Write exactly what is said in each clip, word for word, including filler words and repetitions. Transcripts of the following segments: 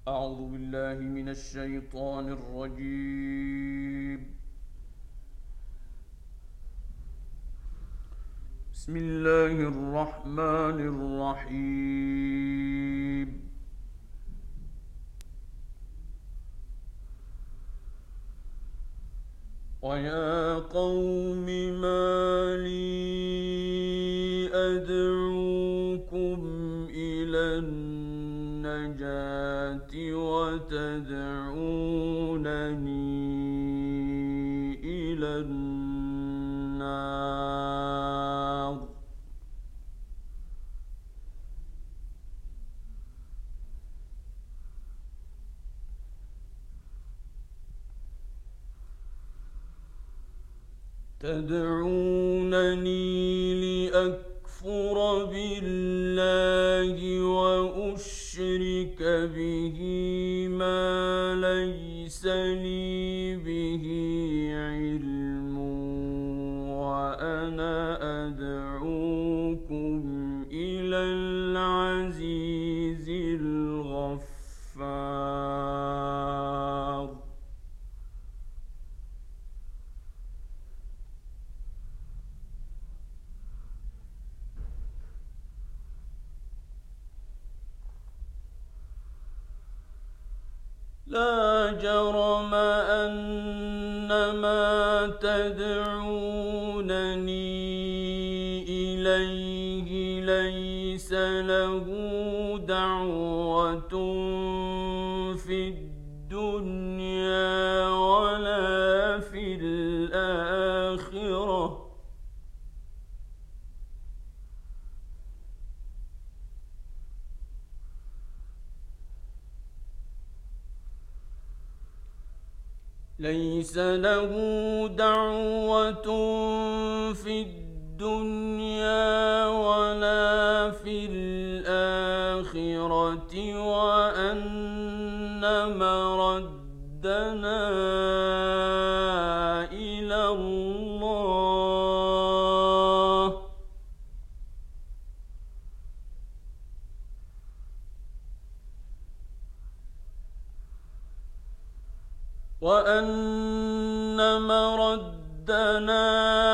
أعوذ بالله من الشيطان الرجيم. بسم الله الرحمن الرحيم. ويا قوم ما لي أدعوكم إلى النجاة وتدعونني إلى النار. تدعونني لأكفر بالله وأشرك به ما ليس لي به علم، وأنا أدعوكم إلى العزيز الغفار. لا جرم أن ما تدعونني إليه ليس له دعوة في الدنيا ولا في الآخرة، ليس له دعوة في الدنيا ولا في الآخرة، وأن مردنا إلى الله، وأن مردنا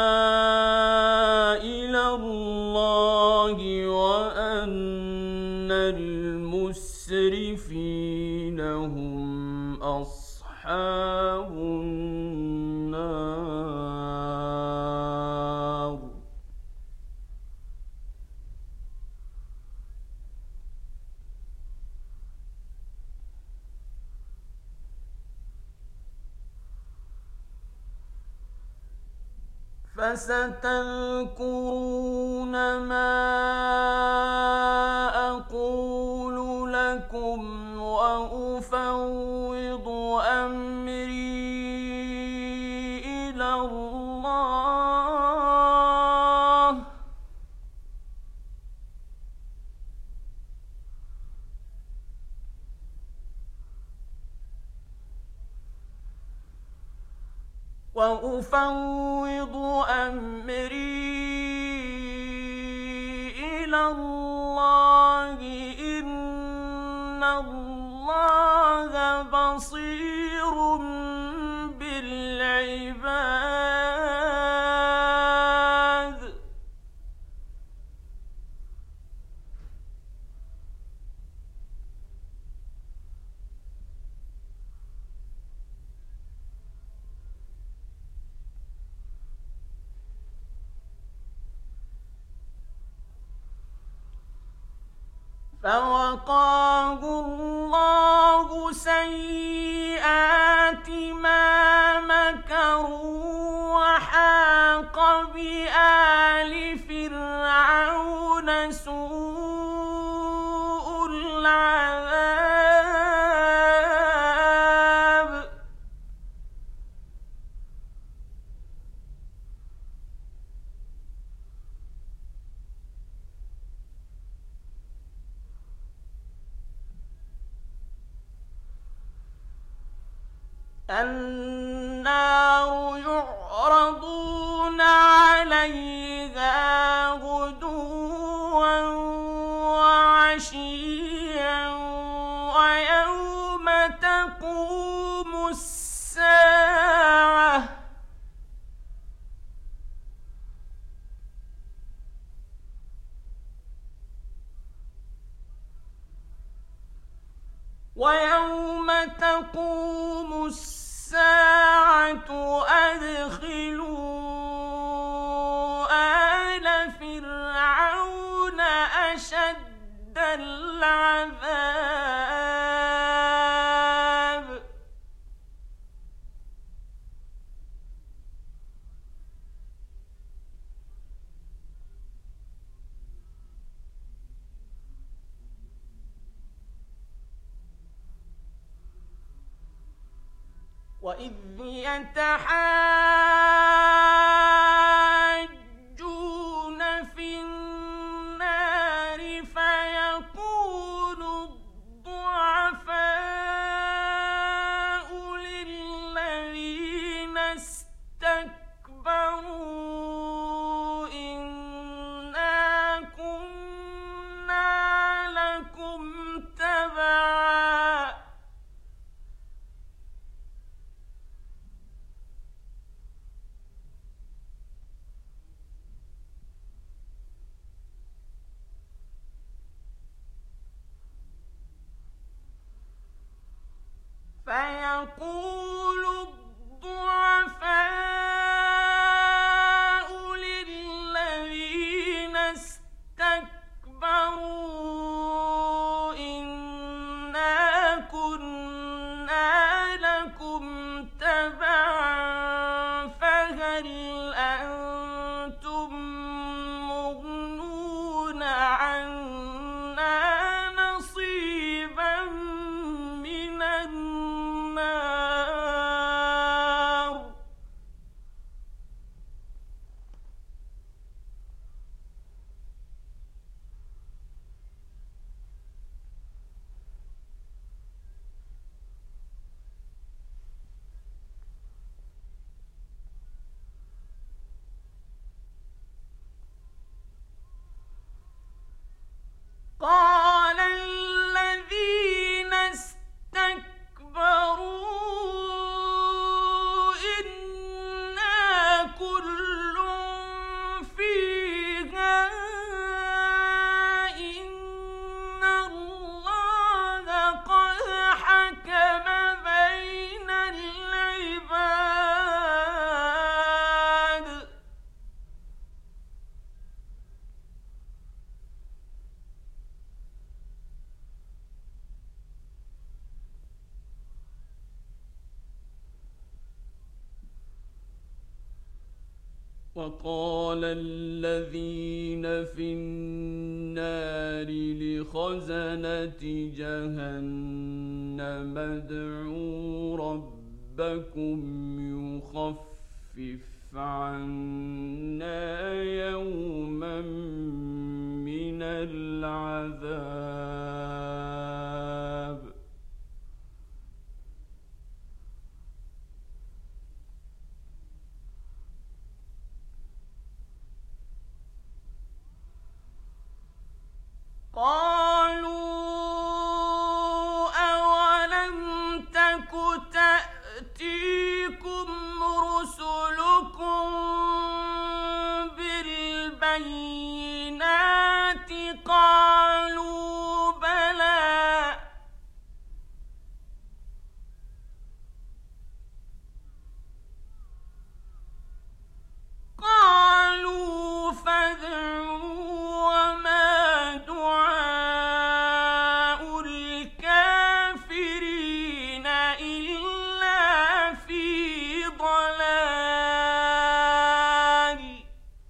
إلى الله، وأن المسرفين هم أصحاب النار. فستذكرون ما أقول لكم وأفوض أمري إلى الله، وأفوض أمري إلى الله، إن الله بصير بالعباد. فوقاه الله سيئات ما مكروا، وحاق بآل فرعون سوء العذاب. النار يعرضون عليها غدوا وعشيا ويوم ويوم تقوم الساعة أدخلوا آل فرعون أشد العذاب وإذ يتحاجون في النار فيقول الضعفاء للذين استكبروا إنا كنا لكم تبعا فيقول الضعفاء للذين استكبروا إنا كنا لكم تبعا فهل أنتم مغنون عنا نصيبا من النار قال الذين استكبروا إنا كل فيها إن الله قد حكم بين العباد وقال الذين في النار لخزنة جهنم ادعوا ربكم يخفف عنا يوما من العذاب قالوا أولم تك تأتيكم رسلكم بالبينات قالوا بلى قالوا فادعوا وما دعاء الكافرين إلا في ضلال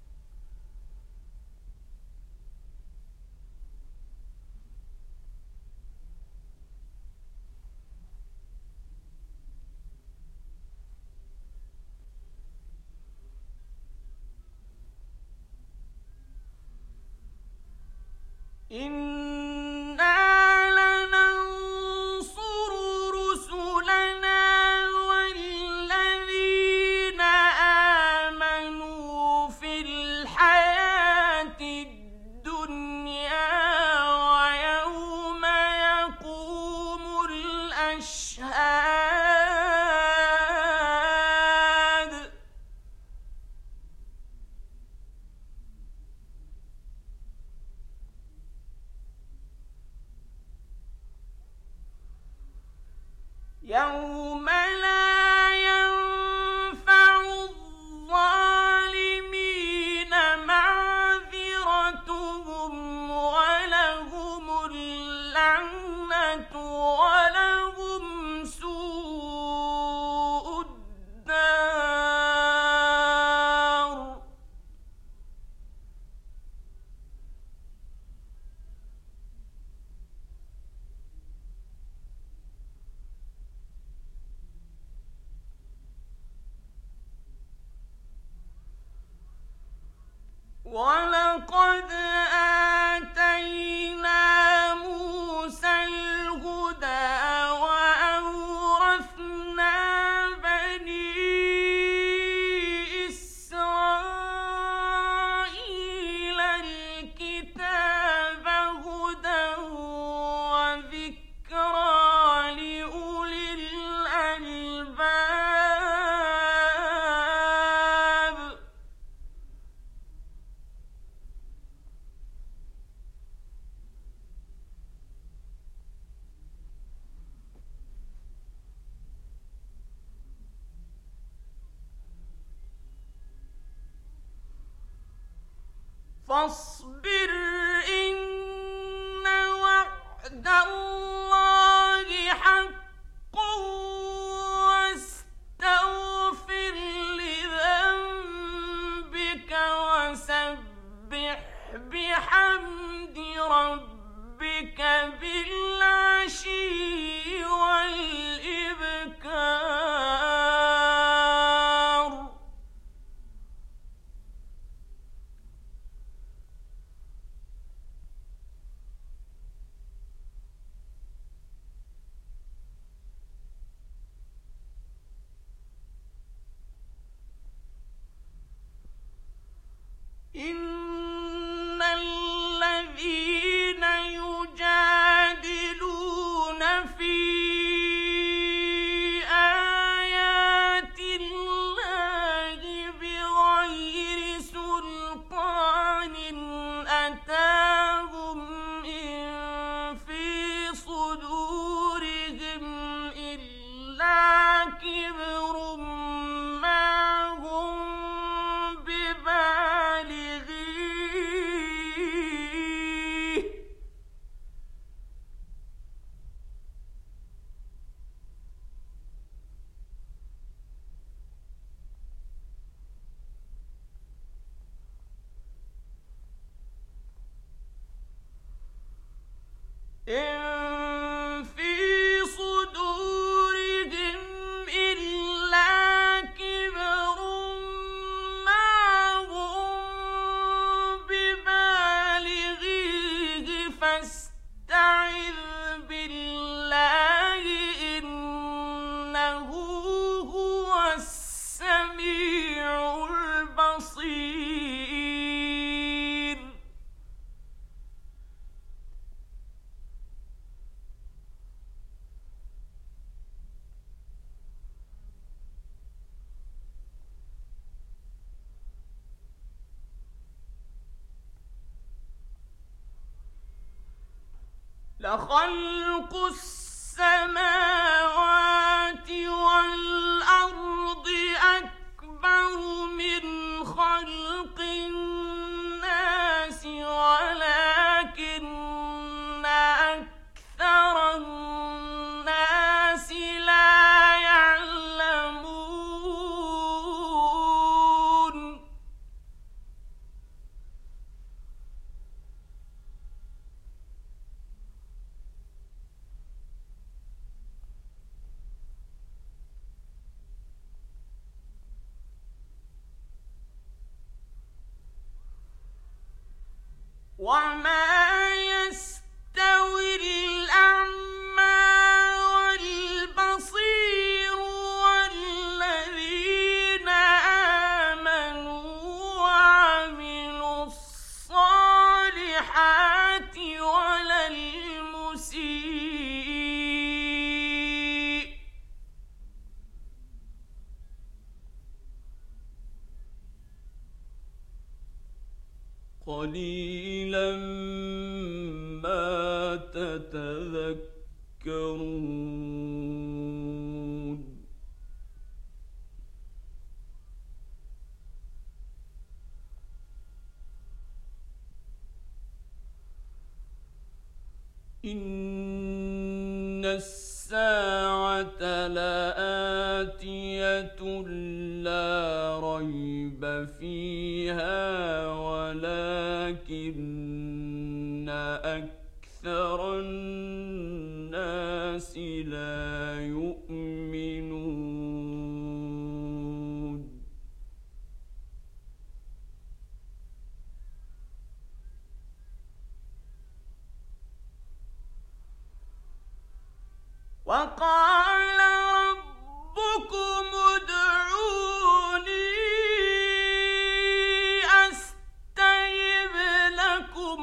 إنا لننصر رسلنا والذين آمنوا في الحياة الدنيا ويوم يقوم الأشهاد يوم لا ينفع الظالمين معذرتهم ولهم اللعنة ولهم سوء الدار. ولقد آتينا موسى الهدى وأورثنا بني إسرائيل الكتاب هدى وذكرى لأولي الألباب. فاصبر إن وعد الله حق واستغفر لذنبك وسبح بحمد ربك بالعشي والإبكار. إن الذين يجادلون في آيات الله بغير سلطان أتاهم إن في صدورهم إلا كبر ما هم ببالغيه. إن في صدورهم إلا كبر ما هم ببالغيه فاستعذ بالله إنه هو السميع البصير. لخلق السماوات والأرض أكبر من خلق الناس ولكن أكثر الناس لا يعلمون. وما يستوي الأعمى والبصير والذين آمنوا وعملوا الصالحات ولا المسيء. قليلا ما تتذكرون. إن الساعة لآتية لا ريب فيها ولكن أكثر الناس لا يؤمنون. وقال ربكم ادعوني أستجب لكم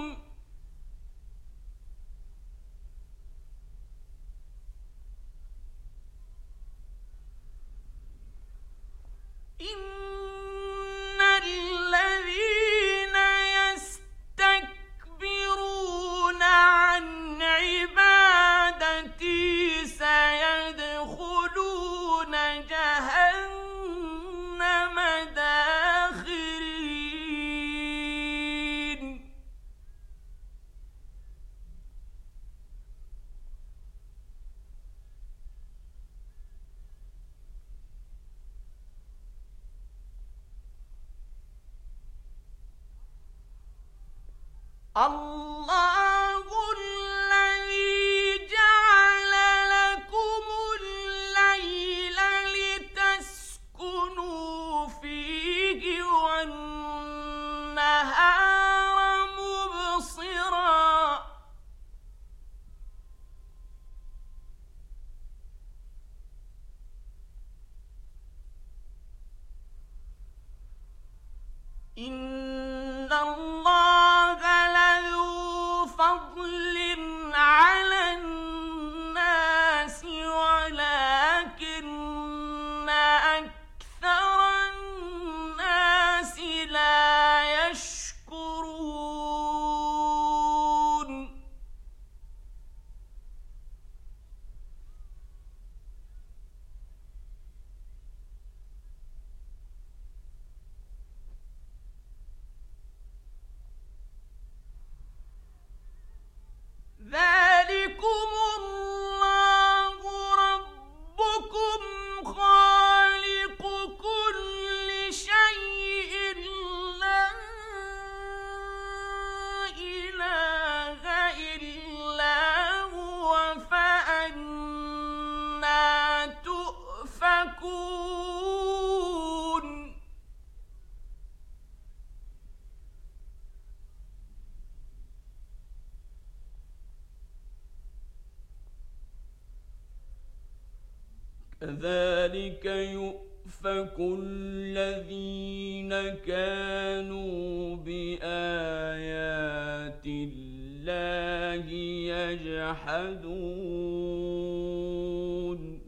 إن الذين يستكبرون عن عبادتي سيدخلون جهنم داخرين. الله الذي جعل لكم الليل لتسكنوا فيه والنهار مبصرا إن الله لذو فضل على الناس ولكن أكثر الناس لا يشكرون. ذلكم الله ربكم خالق كل شيء لا إله إلا هو فأنى تؤفكون. كذلك يؤفك الذين كانوا بآيات الله يجحدون.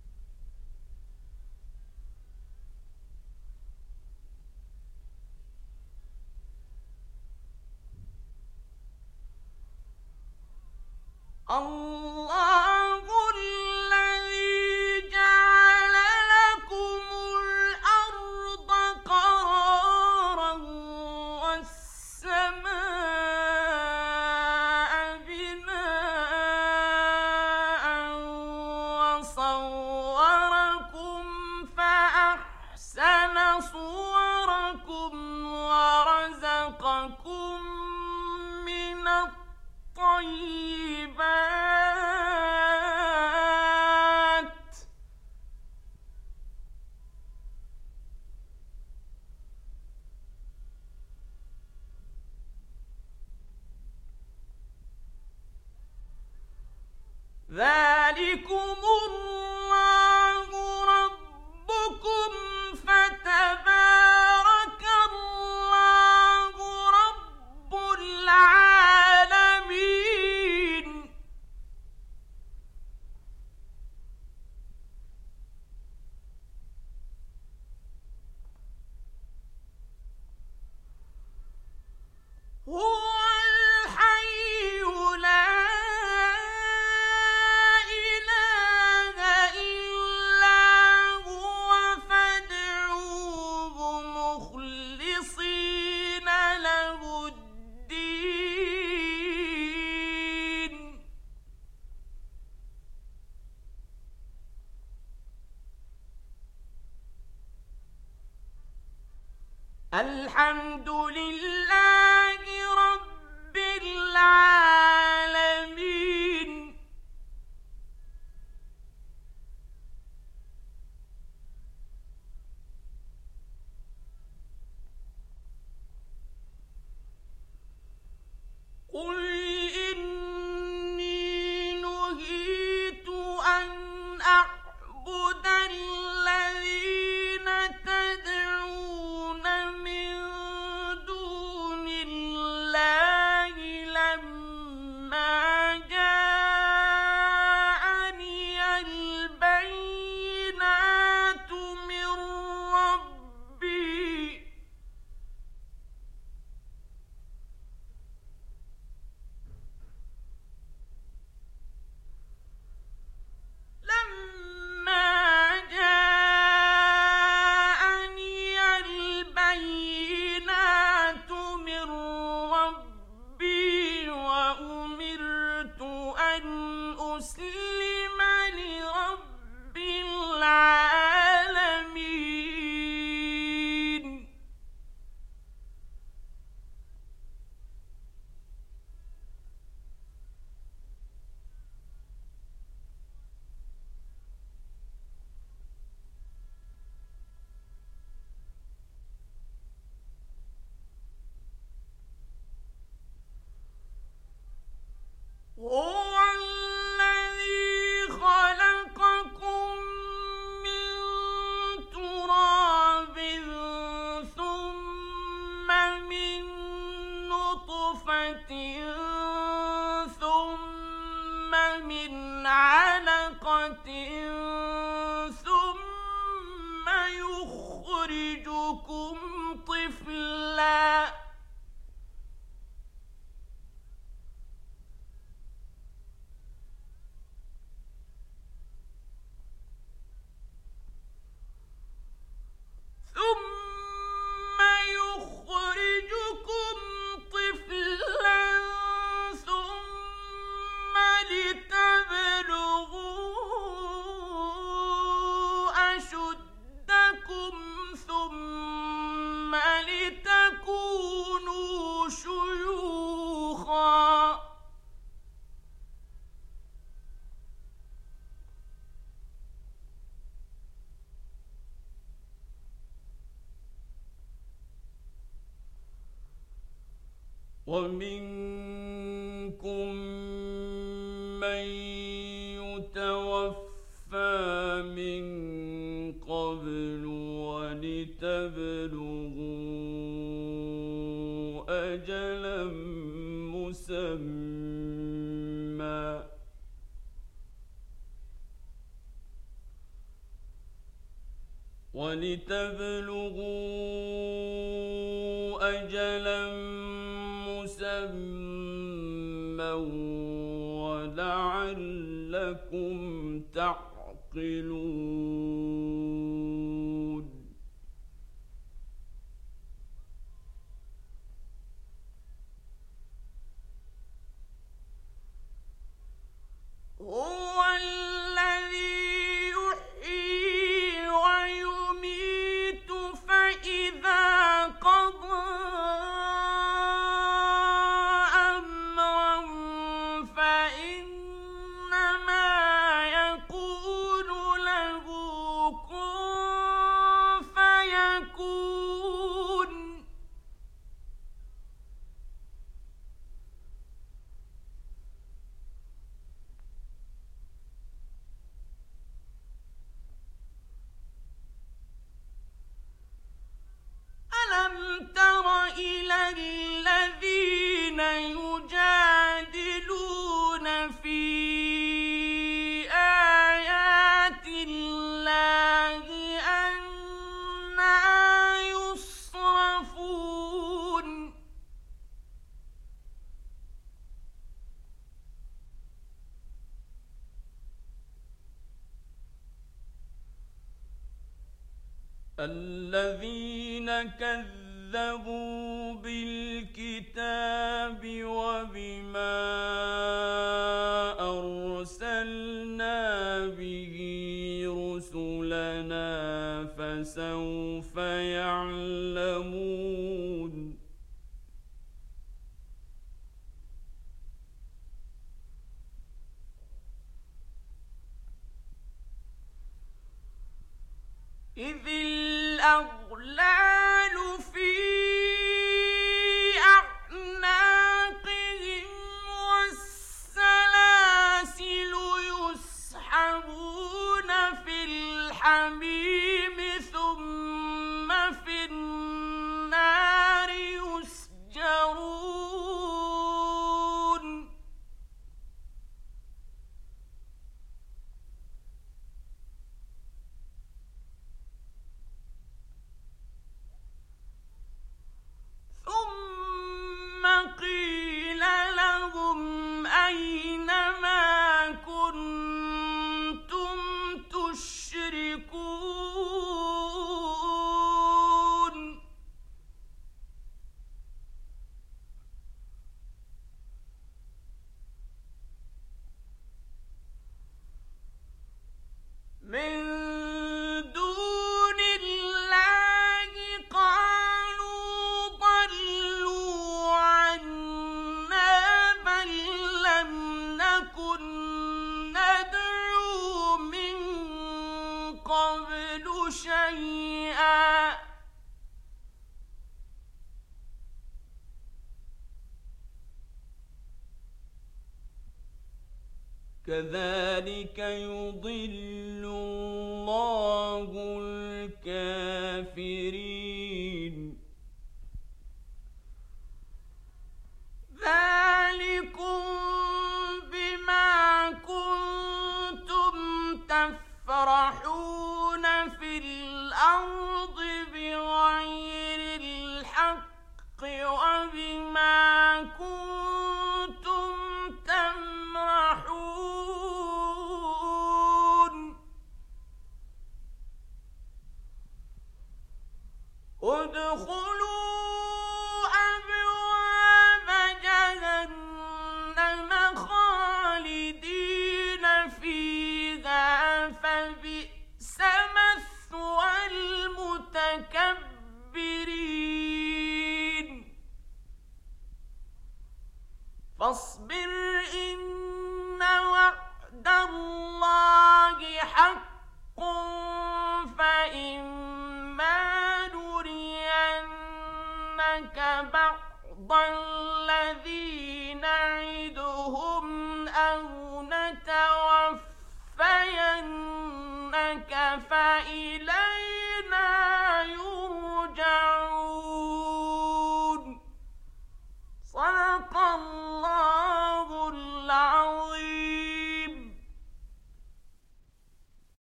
الله الذي جعل لكم الأرض قرارا والسماء بناء وصوركم فأحسن صوركم ورزقكم من الطيبات ذلكم الله ربكم فتبارك الله رب العالمين. هو الحي لا إله الحمد لله رب العالمين. قل إني نهيت أن أعبد الذين تدعون من دون الله لما جاءني البينات من ربي. لما جاءني البينات من ربي وأمرت أن أسلم لرب العالمين. هو الذي خلقكم من تراب ثم من نطفة ثم من علقة ثم يخرجكم طفلا. ثم يخرجكم طفلا ثم لتبلغوا أشدكم ثم لتكونوا شيوخا. ومنكم من يتوفى من قبل ولتبلغوا أجلا مسمى ولتبلغوا أجلا مسمى ولعلكم تعقلون. هو الذي يحيي ويميت فإذا قضى أمرا فإنما يقول له كن فيكون. ألم تر إلى الذين يجادلون في آيات الله أنى يصرفون. الذين كذبوا بالكتاب وبما أرسلنا به رسلنا فسوف يعلمون إذ الأغلال في أعناقهم والسلاسل يسحبون في الحميم ثم في النار يسجرون ثم قيل لهم أين ما كنتم تشركون من دون الله قالوا ضلوا عنا بل لم نكن ندعو من قبل شيئا كذلك يضل الله الكافرين ذلكم بما كنتم تفرحون في الأرض بغير الحق وبما كنتم تمرحون ادخلوا أبواب جهنم خالدين فيها فبئس مثوى المتكبرين فاصبر إن وعد الله حق فإما نرينك بعض الذي